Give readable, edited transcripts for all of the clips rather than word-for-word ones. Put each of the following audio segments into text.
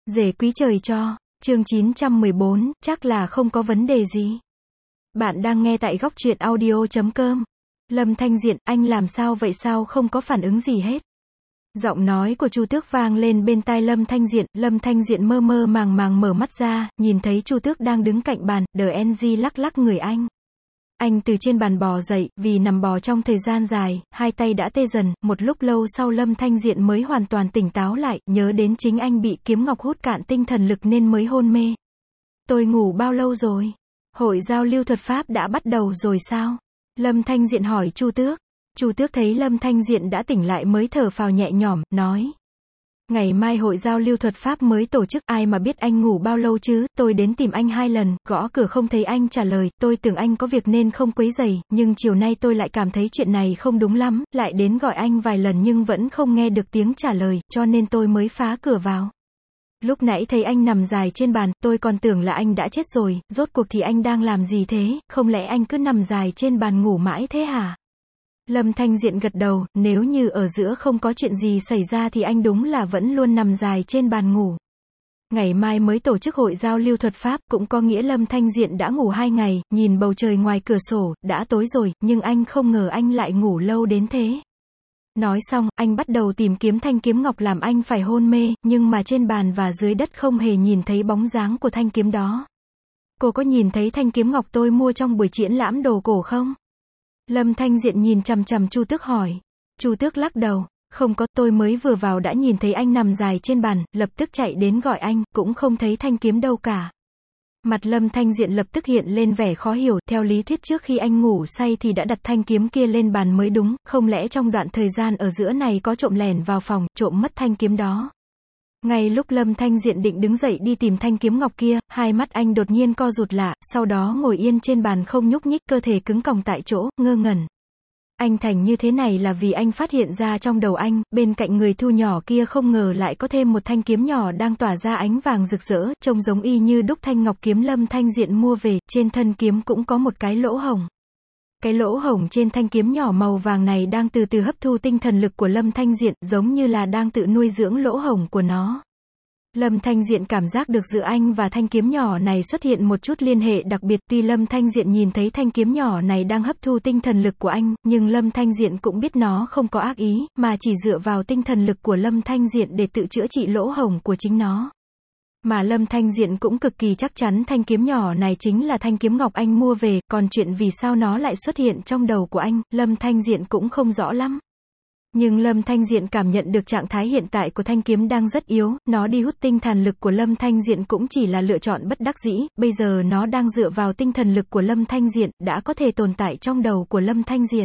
Rể quý trời cho, chương 914, chắc là không có vấn đề gì. Bạn đang nghe tại góc truyện audio.com. Lâm Thanh Diện, anh làm sao vậy, sao không có phản ứng gì hết? Giọng nói của Chu Tước vang lên bên tai Lâm Thanh Diện mơ mơ màng màng mở mắt ra, nhìn thấy Chu Tước đang đứng cạnh bàn, DNG lắc lắc người anh. Anh từ trên bàn bò dậy, vì nằm bò trong thời gian dài, hai tay đã tê dần, một lúc lâu sau Lâm Thanh Diện mới hoàn toàn tỉnh táo lại, nhớ đến chính anh bị kiếm ngọc hút cạn tinh thần lực nên mới hôn mê. Tôi ngủ bao lâu rồi? Hội giao lưu thuật pháp đã bắt đầu rồi sao? Lâm Thanh Diện hỏi Chu Tước. Chu Tước thấy Lâm Thanh Diện đã tỉnh lại mới thở phào nhẹ nhõm, nói. Ngày mai hội giao lưu thuật pháp mới tổ chức, ai mà biết anh ngủ bao lâu chứ, tôi đến tìm anh 2 lần, gõ cửa không thấy anh trả lời, tôi tưởng anh có việc nên không quấy rầy, nhưng chiều nay tôi lại cảm thấy chuyện này không đúng lắm, lại đến gọi anh vài lần nhưng vẫn không nghe được tiếng trả lời, cho nên tôi mới phá cửa vào. Lúc nãy thấy anh nằm dài trên bàn, tôi còn tưởng là anh đã chết rồi, rốt cuộc thì anh đang làm gì thế, không lẽ anh cứ nằm dài trên bàn ngủ mãi thế hả? Lâm Thanh Diện gật đầu, nếu như ở giữa không có chuyện gì xảy ra thì anh đúng là vẫn luôn nằm dài trên bàn ngủ. Ngày mai mới tổ chức hội giao lưu thuật pháp, cũng có nghĩa Lâm Thanh Diện đã ngủ 2 ngày, nhìn bầu trời ngoài cửa sổ, đã tối rồi, nhưng anh không ngờ anh lại ngủ lâu đến thế. Nói xong, anh bắt đầu tìm kiếm thanh kiếm ngọc làm anh phải hôn mê, nhưng mà trên bàn và dưới đất không hề nhìn thấy bóng dáng của thanh kiếm đó. Cô có nhìn thấy thanh kiếm ngọc tôi mua trong buổi triển lãm đồ cổ không? Lâm Thanh Diện nhìn chằm chằm Chu Tước hỏi. Chu Tước lắc đầu, không có, tôi mới vừa vào đã nhìn thấy anh nằm dài trên bàn, lập tức chạy đến gọi anh, cũng không thấy thanh kiếm đâu cả. Mặt Lâm Thanh Diện lập tức hiện lên vẻ khó hiểu, theo lý thuyết trước khi anh ngủ say thì đã đặt thanh kiếm kia lên bàn mới đúng, không lẽ trong đoạn thời gian ở giữa này có trộm lẻn vào phòng, trộm mất thanh kiếm đó. Ngay lúc Lâm Thanh Diện định đứng dậy đi tìm thanh kiếm ngọc kia, hai mắt anh đột nhiên co rụt lại, sau đó ngồi yên trên bàn không nhúc nhích, cơ thể cứng còng tại chỗ, ngơ ngẩn. Anh thành như thế này là vì anh phát hiện ra trong đầu anh, bên cạnh người thu nhỏ kia không ngờ lại có thêm một thanh kiếm nhỏ đang tỏa ra ánh vàng rực rỡ, trông giống y như đúc thanh ngọc kiếm Lâm Thanh Diện mua về, trên thân kiếm cũng có một cái lỗ hổng. Cái lỗ hổng trên thanh kiếm nhỏ màu vàng này đang từ từ hấp thu tinh thần lực của Lâm Thanh Diện, giống như là đang tự nuôi dưỡng lỗ hổng của nó. Lâm Thanh Diện cảm giác được giữa anh và thanh kiếm nhỏ này xuất hiện một chút liên hệ đặc biệt, tuy Lâm Thanh Diện nhìn thấy thanh kiếm nhỏ này đang hấp thu tinh thần lực của anh, nhưng Lâm Thanh Diện cũng biết nó không có ác ý, mà chỉ dựa vào tinh thần lực của Lâm Thanh Diện để tự chữa trị lỗ hổng của chính nó. Mà Lâm Thanh Diện cũng cực kỳ chắc chắn thanh kiếm nhỏ này chính là thanh kiếm ngọc anh mua về, còn chuyện vì sao nó lại xuất hiện trong đầu của anh, Lâm Thanh Diện cũng không rõ lắm. Nhưng Lâm Thanh Diện cảm nhận được trạng thái hiện tại của thanh kiếm đang rất yếu, nó đi hút tinh thần lực của Lâm Thanh Diện cũng chỉ là lựa chọn bất đắc dĩ, bây giờ nó đang dựa vào tinh thần lực của Lâm Thanh Diện, đã có thể tồn tại trong đầu của Lâm Thanh Diện.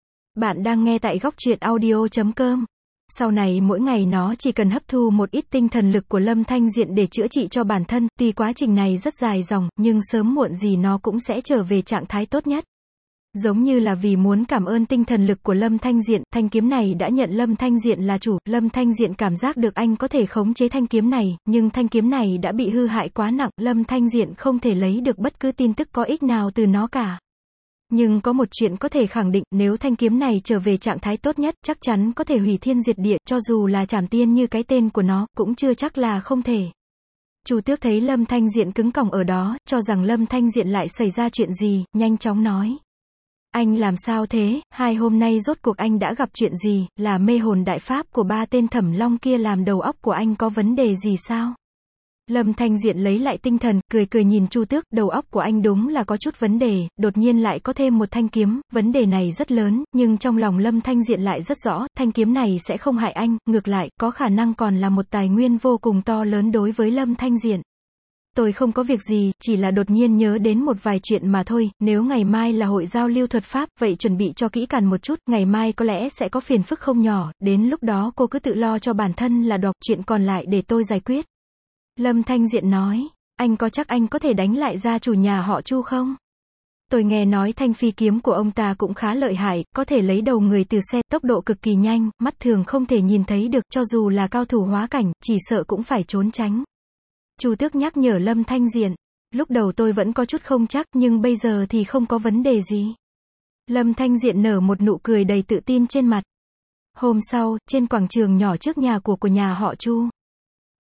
Bạn đang nghe tại góc truyện audio.com. Sau này mỗi ngày nó chỉ cần hấp thu một ít tinh thần lực của Lâm Thanh Diện để chữa trị cho bản thân, tuy quá trình này rất dài dòng, nhưng sớm muộn gì nó cũng sẽ trở về trạng thái tốt nhất. Giống như là vì muốn cảm ơn tinh thần lực của Lâm Thanh Diện, thanh kiếm này đã nhận Lâm Thanh Diện là chủ, Lâm Thanh Diện cảm giác được anh có thể khống chế thanh kiếm này, nhưng thanh kiếm này đã bị hư hại quá nặng, Lâm Thanh Diện không thể lấy được bất cứ tin tức có ích nào từ nó cả. Nhưng có một chuyện có thể khẳng định, nếu thanh kiếm này trở về trạng thái tốt nhất, chắc chắn có thể hủy thiên diệt địa, cho dù là Trảm Tiên như cái tên của nó, cũng chưa chắc là không thể. Chu Tước thấy Lâm Thanh Diện cứng còng ở đó, cho rằng Lâm Thanh Diện lại xảy ra chuyện gì, nhanh chóng nói. Anh làm sao thế, 2 hôm nay rốt cuộc anh đã gặp chuyện gì, là mê hồn đại pháp của 3 tên Thẩm Long kia làm đầu óc của anh có vấn đề gì sao? Lâm Thanh Diện lấy lại tinh thần, cười nhìn Chu Tước, đầu óc của anh đúng là có chút vấn đề, đột nhiên lại có thêm một thanh kiếm, vấn đề này rất lớn, nhưng trong lòng Lâm Thanh Diện lại rất rõ, thanh kiếm này sẽ không hại anh, ngược lại, có khả năng còn là một tài nguyên vô cùng to lớn đối với Lâm Thanh Diện. Tôi không có việc gì, chỉ là đột nhiên nhớ đến một vài chuyện mà thôi, nếu ngày mai là hội giao lưu thuật pháp, vậy chuẩn bị cho kỹ càng một chút, ngày mai có lẽ sẽ có phiền phức không nhỏ, đến lúc đó cô cứ tự lo cho bản thân là được, chuyện còn lại để tôi giải quyết. Lâm Thanh Diện nói, anh có chắc anh có thể đánh lại gia chủ nhà họ Chu không? Tôi nghe nói thanh phi kiếm của ông ta cũng khá lợi hại, có thể lấy đầu người từ xe, tốc độ cực kỳ nhanh, mắt thường không thể nhìn thấy được, cho dù là cao thủ hóa cảnh, chỉ sợ cũng phải trốn tránh. Chu Tước nhắc nhở Lâm Thanh Diện, lúc đầu tôi vẫn có chút không chắc, nhưng bây giờ thì không có vấn đề gì. Lâm Thanh Diện nở một nụ cười đầy tự tin trên mặt. Hôm sau, trên quảng trường nhỏ trước nhà của nhà họ Chu.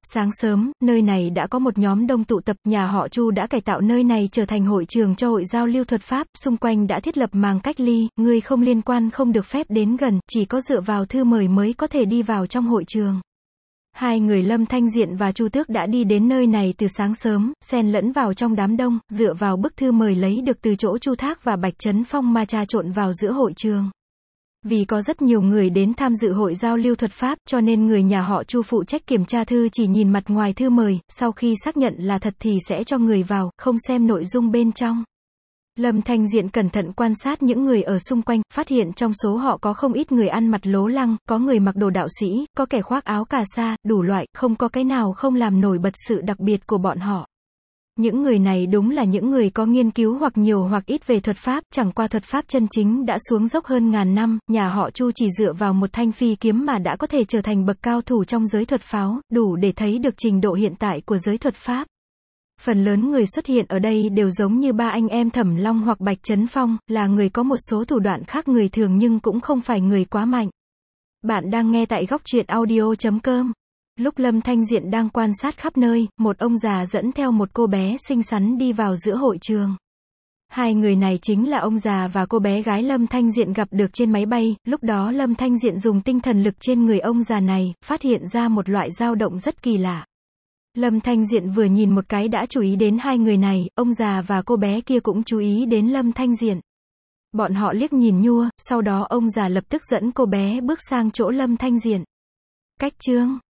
Sáng sớm, nơi này đã có một nhóm đông tụ tập, nhà họ Chu đã cải tạo nơi này trở thành hội trường cho hội giao lưu thuật pháp, xung quanh đã thiết lập màng cách ly, người không liên quan không được phép đến gần, chỉ có dựa vào thư mời mới có thể đi vào trong hội trường. Hai người Lâm Thanh Diện và Chu Tước đã đi đến nơi này từ sáng sớm, xen lẫn vào trong đám đông, dựa vào bức thư mời lấy được từ chỗ Chu Thác và Bạch Trấn Phong mà trà trộn vào giữa hội trường. Vì có rất nhiều người đến tham dự hội giao lưu thuật pháp, cho nên người nhà họ Chu phụ trách kiểm tra thư chỉ nhìn mặt ngoài thư mời, sau khi xác nhận là thật thì sẽ cho người vào, không xem nội dung bên trong. Lâm Thanh Diện cẩn thận quan sát những người ở xung quanh, phát hiện trong số họ có không ít người ăn mặc lố lăng, có người mặc đồ đạo sĩ, có kẻ khoác áo cà sa, đủ loại, không có cái nào không làm nổi bật sự đặc biệt của bọn họ. Những người này đúng là những người có nghiên cứu hoặc nhiều hoặc ít về thuật pháp, chẳng qua thuật pháp chân chính đã xuống dốc hơn ngàn năm, nhà họ Chu chỉ dựa vào một thanh phi kiếm mà đã có thể trở thành bậc cao thủ trong giới thuật pháo, đủ để thấy được trình độ hiện tại của giới thuật pháp. Phần lớn người xuất hiện ở đây đều giống như ba anh em Thẩm Long hoặc Bạch Trấn Phong, là người có một số thủ đoạn khác người thường nhưng cũng không phải người quá mạnh. Bạn đang nghe tại Góc Truyện Audio.com. Lúc Lâm Thanh Diện đang quan sát khắp nơi, một ông già dẫn theo một cô bé xinh xắn đi vào giữa hội trường. Hai người này chính là ông già và cô bé gái Lâm Thanh Diện gặp được trên máy bay, lúc đó Lâm Thanh Diện dùng tinh thần lực trên người ông già này, phát hiện ra một loại dao động rất kỳ lạ. Lâm Thanh Diện vừa nhìn một cái đã chú ý đến hai người này, ông già và cô bé kia cũng chú ý đến Lâm Thanh Diện. Bọn họ liếc nhìn nhua, sau đó ông già lập tức dẫn cô bé bước sang chỗ Lâm Thanh Diện. Cách chương